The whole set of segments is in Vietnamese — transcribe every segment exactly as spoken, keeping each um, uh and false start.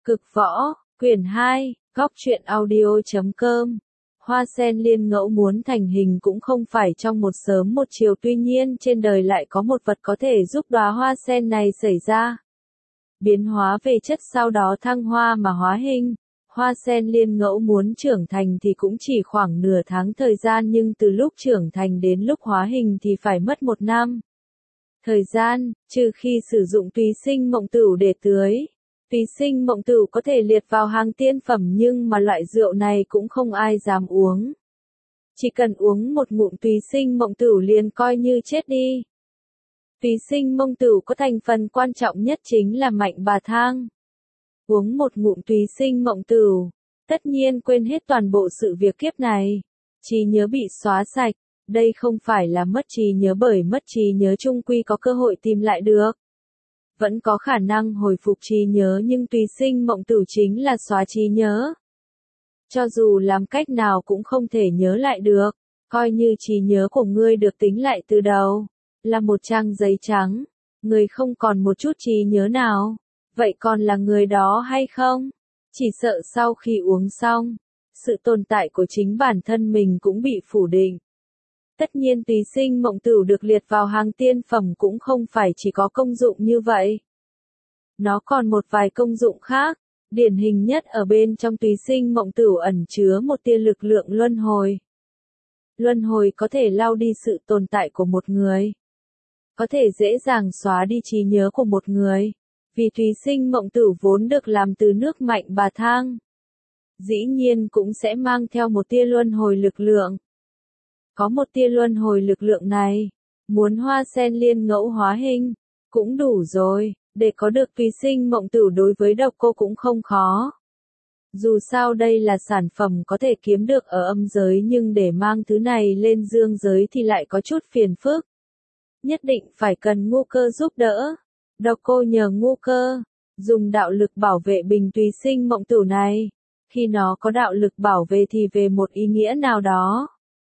Cực võ, quyển hai, góc truyện audio chấm com. Hoa sen liên ngẫu muốn thành hình cũng không phải trong một sớm một chiều, tuy nhiên trên đời lại có một vật có thể giúp đóa hoa sen này xảy ra biến hóa về chất, sau đó thăng hoa mà hóa hình. Hoa sen liên ngẫu muốn trưởng thành thì cũng chỉ khoảng nửa tháng thời gian, nhưng từ lúc trưởng thành đến lúc hóa hình thì phải mất một năm thời gian, trừ khi sử dụng tùy sinh mộng tửu để tưới. Tùy sinh mộng tửu có thể liệt vào hàng tiên phẩm, nhưng mà loại rượu này cũng không ai dám uống. Chỉ cần uống một ngụm tùy sinh mộng tửu liền coi như chết đi. Tùy sinh mộng tửu có thành phần quan trọng nhất chính là mạnh bà thang. Uống một ngụm tùy sinh mộng tửu, tất nhiên quên hết toàn bộ sự việc kiếp này. Trí nhớ bị xóa sạch, đây không phải là mất trí nhớ, bởi mất trí nhớ chung quy có cơ hội tìm lại được. Vẫn có khả năng hồi phục trí nhớ, nhưng tùy sinh mộng tửu chính là xóa trí nhớ. Cho dù làm cách nào cũng không thể nhớ lại được, coi như trí nhớ của ngươi được tính lại từ đầu, là một trang giấy trắng, người không còn một chút trí nhớ nào, vậy còn là người đó hay không? Chỉ sợ sau khi uống xong, sự tồn tại của chính bản thân mình cũng bị phủ định. Tất nhiên tùy sinh mộng tửu được liệt vào hàng tiên phẩm cũng không phải chỉ có công dụng như vậy. Nó còn một vài công dụng khác, điển hình nhất ở bên trong tùy sinh mộng tửu ẩn chứa một tia lực lượng luân hồi. Luân hồi có thể lau đi sự tồn tại của một người, có thể dễ dàng xóa đi trí nhớ của một người, vì tùy sinh mộng tửu vốn được làm từ nước mạnh bà thang. Dĩ nhiên cũng sẽ mang theo một tia luân hồi lực lượng. Có một tia luân hồi lực lượng này, muốn hoa sen liên ngẫu hóa hình, cũng đủ rồi, để có được tùy sinh mộng tửu đối với độc cô cũng không khó. Dù sao đây là sản phẩm có thể kiếm được ở âm giới, nhưng để mang thứ này lên dương giới thì lại có chút phiền phức. Nhất định phải cần Ngu Cơ giúp đỡ. Độc cô nhờ Ngu Cơ dùng đạo lực bảo vệ bình tùy sinh mộng tửu này. Khi nó có đạo lực bảo vệ thì về một ý nghĩa nào đó,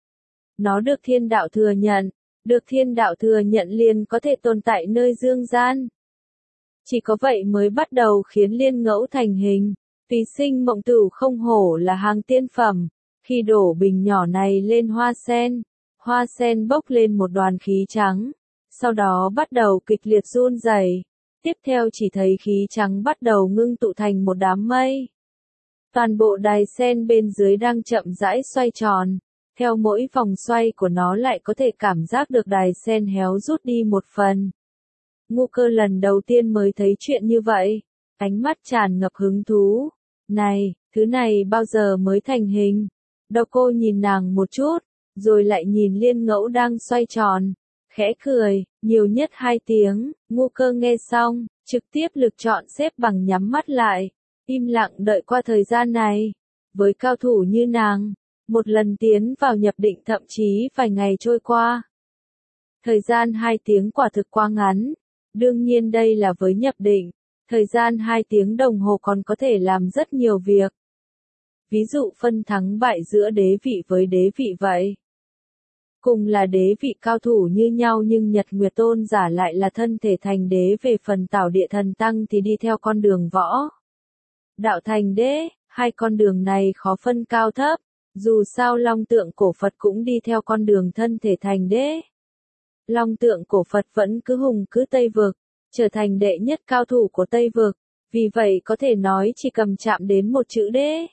nó được thiên đạo thừa nhận, được thiên đạo thừa nhận liền có thể tồn tại nơi dương gian. Chỉ có vậy mới bắt đầu khiến liên ngẫu thành hình. Tùy sinh mộng tửu không hổ là hàng tiên phẩm. Khi đổ bình nhỏ này lên hoa sen, hoa sen bốc lên một đoàn khí trắng, sau đó bắt đầu kịch liệt run rẩy. Tiếp theo chỉ thấy khí trắng bắt đầu ngưng tụ thành một đám mây. Toàn bộ đài sen bên dưới đang chậm rãi xoay tròn. Theo mỗi vòng xoay của nó lại có thể cảm giác được đài sen héo rút đi một phần. Ngu Cơ lần đầu tiên mới thấy chuyện như vậy, ánh mắt tràn ngập hứng thú. Này, thứ này bao giờ mới thành hình? Độc cô nhìn nàng một chút, rồi lại nhìn liên ngẫu đang xoay tròn, khẽ cười, nhiều nhất hai tiếng. Ngu Cơ nghe xong, trực tiếp lực chọn xếp bằng nhắm mắt lại, im lặng đợi qua thời gian này. Với cao thủ như nàng, một lần tiến vào nhập định thậm chí vài ngày trôi qua. Thời gian hai tiếng quả thực quá ngắn. Đương nhiên đây là với nhập định. Thời gian hai tiếng đồng hồ còn có thể làm rất nhiều việc. Ví dụ phân thắng bại giữa đế vị với đế vị vậy. Cùng là đế vị cao thủ như nhau, nhưng Nhật Nguyệt Tôn giả lại là thân thể thành đế, về phần Tảo Địa Thần Tăng thì đi theo con đường võ đạo thành đế. Hai con đường này khó phân cao thấp. Dù sao Long Tượng Cổ Phật cũng đi theo con đường thân thể thành đế. Long Tượng Cổ Phật vẫn cứ hùng cứ Tây Vực, trở thành đệ nhất cao thủ của Tây Vực, vì vậy có thể nói chỉ cầm chạm đến một chữ đế,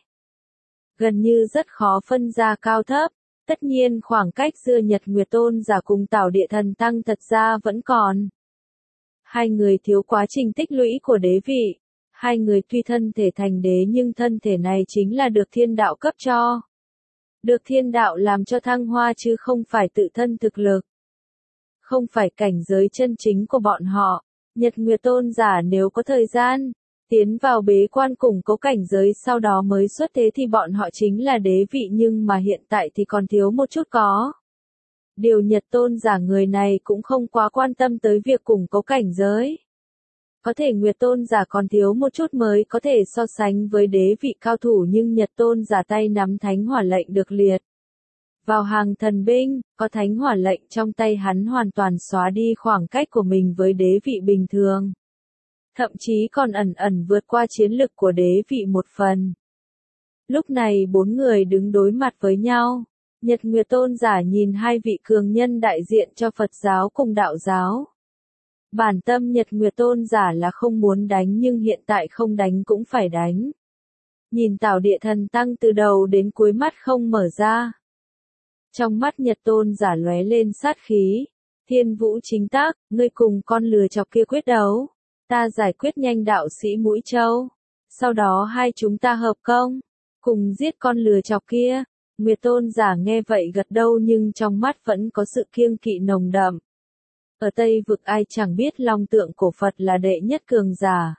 gần như rất khó phân ra cao thấp. Tất nhiên khoảng cách giữa Nhật Nguyệt Tôn giả cùng Tảo Địa Thần Tăng thật ra vẫn còn. Hai người thiếu quá trình tích lũy của đế vị. Hai người tuy thân thể thành đế nhưng thân thể này chính là được thiên đạo cấp cho. Được thiên đạo làm cho thăng hoa chứ không phải tự thân thực lực. Không phải cảnh giới chân chính của bọn họ. Nhật Nguyệt Tôn giả nếu có thời gian tiến vào bế quan củng cố cảnh giới sau đó mới xuất thế thì bọn họ chính là đế vị, nhưng mà hiện tại thì còn thiếu một chút có. Điều Nhật Tôn giả người này cũng không quá quan tâm tới việc củng cố cảnh giới. Có thể Nguyệt Tôn giả còn thiếu một chút mới có thể so sánh với đế vị cao thủ, nhưng Nhật Tôn giả tay nắm thánh hỏa lệnh được liệt vào hàng thần binh, có thánh hỏa lệnh trong tay hắn hoàn toàn xóa đi khoảng cách của mình với đế vị bình thường. thậm chí còn ẩn ẩn vượt qua chiến lực của đế vị một phần. Lúc này bốn người đứng đối mặt với nhau. Nhật Nguyệt Tôn giả nhìn hai vị cường nhân đại diện cho Phật giáo cùng đạo giáo. Bản tâm Nhật Nguyệt Tôn giả là không muốn đánh nhưng hiện tại không đánh cũng phải đánh. Nhìn Tảo Địa Thần Tăng từ đầu đến cuối mắt không mở ra. Trong mắt Nhật Tôn giả lóe lên sát khí. Thiên Vũ Chính Tác, ngươi cùng con lừa chọc kia quyết đấu. Ta giải quyết nhanh đạo sĩ Mũi Châu. Sau đó hai chúng ta hợp công. Cùng giết con lừa chọc kia. Nguyệt Tôn giả nghe vậy gật đầu nhưng trong mắt vẫn có sự kiêng kỵ nồng đậm. Ở Tây Vực ai chẳng biết Long Tượng Cổ Phật là đệ nhất cường giả.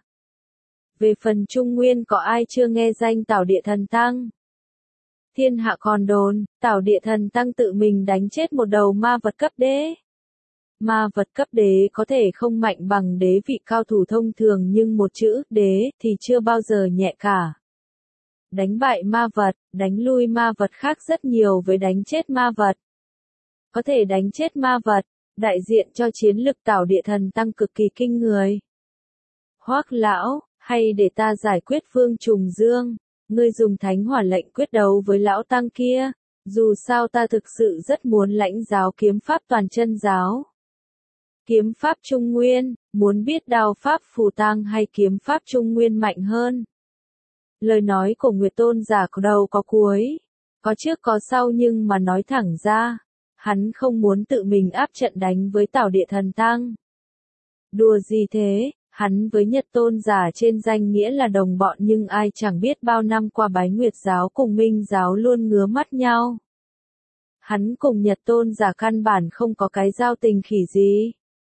Về phần Trung Nguyên có ai chưa nghe danh Tảo Địa Thần Tăng. Thiên hạ còn đồn, Tảo Địa Thần Tăng tự mình đánh chết một đầu ma vật cấp đế. Ma vật cấp đế có thể không mạnh bằng đế vị cao thủ thông thường nhưng một chữ đế thì chưa bao giờ nhẹ cả. Đánh bại ma vật, đánh lui ma vật khác rất nhiều với đánh chết ma vật. Có thể đánh chết ma vật, đại diện cho chiến lực Tảo Địa Thần Tăng cực kỳ kinh người. Hoắc lão, hay để ta giải quyết Vương Trùng Dương, ngươi dùng thánh hỏa lệnh quyết đấu với lão tăng kia, dù sao ta thực sự rất muốn lãnh giáo kiếm pháp toàn chân giáo. Kiếm pháp Trung Nguyên, muốn biết đao pháp Phù Tang hay kiếm pháp Trung Nguyên mạnh hơn. Lời nói của Nguyệt Tôn giả có đầu có cuối, có trước có sau nhưng mà nói thẳng ra, hắn không muốn tự mình áp trận đánh với Tảo Địa Thần Tăng. Đùa gì thế, hắn với Nhật Tôn giả trên danh nghĩa là đồng bọn nhưng ai chẳng biết bao năm qua Bái Nguyệt giáo cùng Minh giáo luôn ngứa mắt nhau. Hắn cùng Nhật Tôn giả căn bản không có cái giao tình khỉ gì.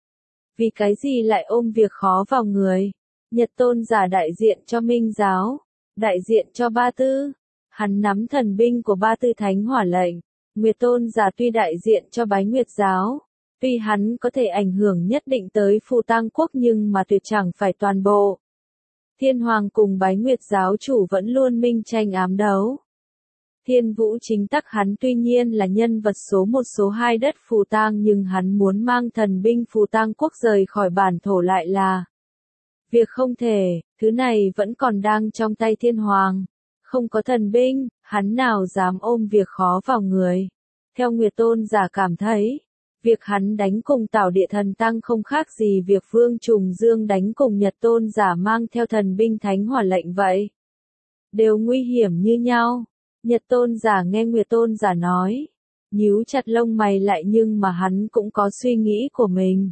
Vì cái gì lại ôm việc khó vào người. Nhật Tôn giả đại diện cho Minh giáo, đại diện cho Ba Tư. Hắn nắm thần binh của Ba Tư Thánh Hỏa lệnh. Nguyệt Tôn giả tuy đại diện cho Bái Nguyệt giáo, tuy hắn có thể ảnh hưởng nhất định tới Phù Tang quốc nhưng mà tuyệt chẳng phải toàn bộ. Thiên Hoàng cùng Bái Nguyệt giáo chủ vẫn luôn minh tranh ám đấu. Thiên Vũ Chính Tắc hắn tuy nhiên là nhân vật số một số hai đất Phù Tang nhưng hắn muốn mang thần binh Phù Tang quốc rời khỏi bản thổ lại là việc không thể, thứ này vẫn còn đang trong tay Thiên Hoàng. Không có thần binh, hắn nào dám ôm việc khó vào người. Theo Nguyệt Tôn giả cảm thấy, việc hắn đánh cùng Tảo Địa Thần Tăng không khác gì việc Vương Trùng Dương đánh cùng Nhật Tôn giả mang theo thần binh Thánh Hỏa lệnh vậy. Đều nguy hiểm như nhau. Nhật Tôn giả nghe Nguyệt Tôn giả nói, nhíu chặt lông mày lại nhưng mà hắn cũng có suy nghĩ của mình.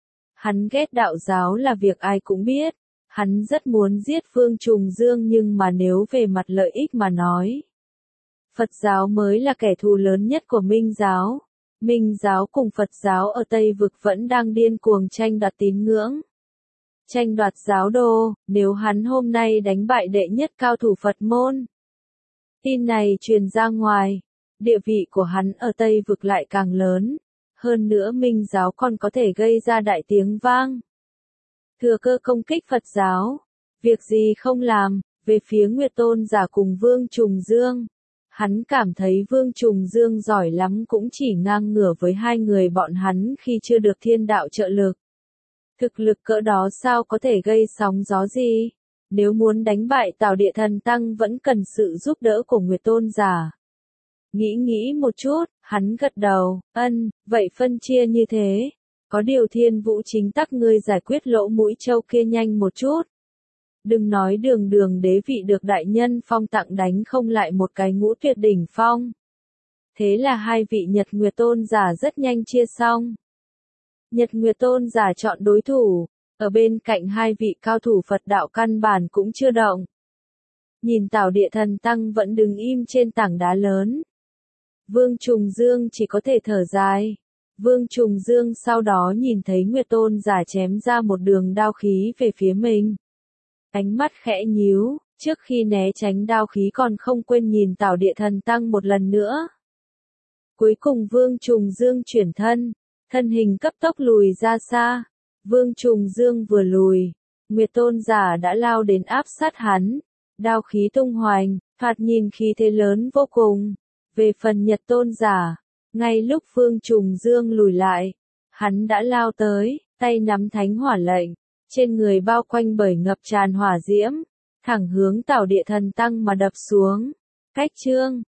Hắn ghét đạo giáo là việc ai cũng biết. Hắn rất muốn giết Vương Trùng Dương nhưng mà nếu về mặt lợi ích mà nói. Phật giáo mới là kẻ thù lớn nhất của Minh giáo. Minh giáo cùng Phật giáo ở Tây Vực vẫn đang điên cuồng tranh đoạt tín ngưỡng. Tranh đoạt giáo đô, nếu hắn hôm nay đánh bại đệ nhất cao thủ Phật môn. Tin này truyền ra ngoài, địa vị của hắn ở Tây Vực lại càng lớn. Hơn nữa Minh giáo còn có thể gây ra đại tiếng vang. Thừa cơ công kích Phật giáo, việc gì không làm, về phía Nguyệt Tôn giả cùng Vương Trùng Dương. Hắn cảm thấy Vương Trùng Dương giỏi lắm cũng chỉ ngang ngửa với hai người bọn hắn khi chưa được thiên đạo trợ lực. Thực lực cỡ đó sao có thể gây sóng gió gì? Nếu muốn đánh bại Tảo Địa Thần Tăng vẫn cần sự giúp đỡ của Nguyệt Tôn giả. Nghĩ nghĩ một chút, hắn gật đầu, ân, vậy phân chia như thế. Có điều Thiên Vũ Chính Tắc ngươi giải quyết lỗ Mũi Châu kia nhanh một chút. Đừng nói đường đường đế vị được đại nhân phong tặng đánh không lại một cái ngũ tuyệt đỉnh phong. Thế là hai vị Nhật Nguyệt Tôn giả rất nhanh chia xong. Nhật Nguyệt Tôn giả chọn đối thủ, ở bên cạnh hai vị cao thủ Phật đạo căn bản cũng chưa động. Nhìn Tảo Địa Thần Tăng vẫn đứng im trên tảng đá lớn. Vương Trùng Dương chỉ có thể thở dài. Vương Trùng Dương sau đó nhìn thấy Nguyệt Tôn giả chém ra một đường đao khí về phía mình. Ánh mắt khẽ nhíu, trước khi né tránh đao khí còn không quên nhìn Tảo Địa Thần Tăng một lần nữa. Cuối cùng Vương Trùng Dương chuyển thân, thân hình cấp tốc lùi ra xa. Vương Trùng Dương vừa lùi, Nguyệt Tôn giả đã lao đến áp sát hắn. Đao khí tung hoành, thoạt nhìn khí thế lớn vô cùng. Về phần Nhật Tôn giả, ngay lúc Vương Trùng Dương lùi lại, hắn đã lao tới, tay nắm Thánh Hỏa lệnh, trên người bao quanh bởi ngập tràn hỏa diễm, thẳng hướng Tảo Địa Thần Tăng mà đập xuống. Cách chương